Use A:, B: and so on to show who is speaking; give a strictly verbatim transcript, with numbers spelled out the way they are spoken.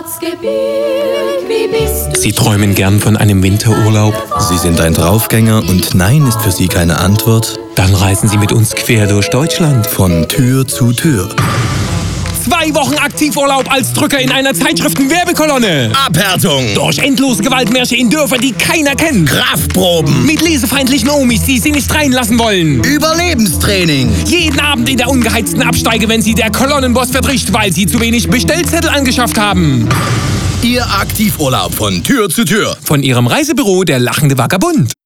A: Erzgebirg, wie bist du?
B: Sie träumen gern von einem Winterurlaub?
C: Sie sind ein Draufgänger und Nein ist für Sie keine Antwort?
B: Dann reisen Sie mit uns quer durch Deutschland.
C: Von Tür zu Tür.
B: Zwei Wochen Aktivurlaub als Drücker in einer Zeitschriften-Werbekolonne.
C: Abhärtung.
B: Durch endlose Gewaltmärsche in Dörfern, die keiner kennt.
C: Kraftproben.
B: Mit lesefeindlichen Omis, die Sie nicht reinlassen wollen.
C: Überlebenstraining.
B: Jeden Abend in der ungeheizten Absteige, wenn Sie der Kolonnenboss verdrischt, weil Sie zu wenig Bestellzettel angeschafft haben.
C: Ihr Aktivurlaub von Tür zu Tür.
B: Von Ihrem Reisebüro der Lachende Vagabund.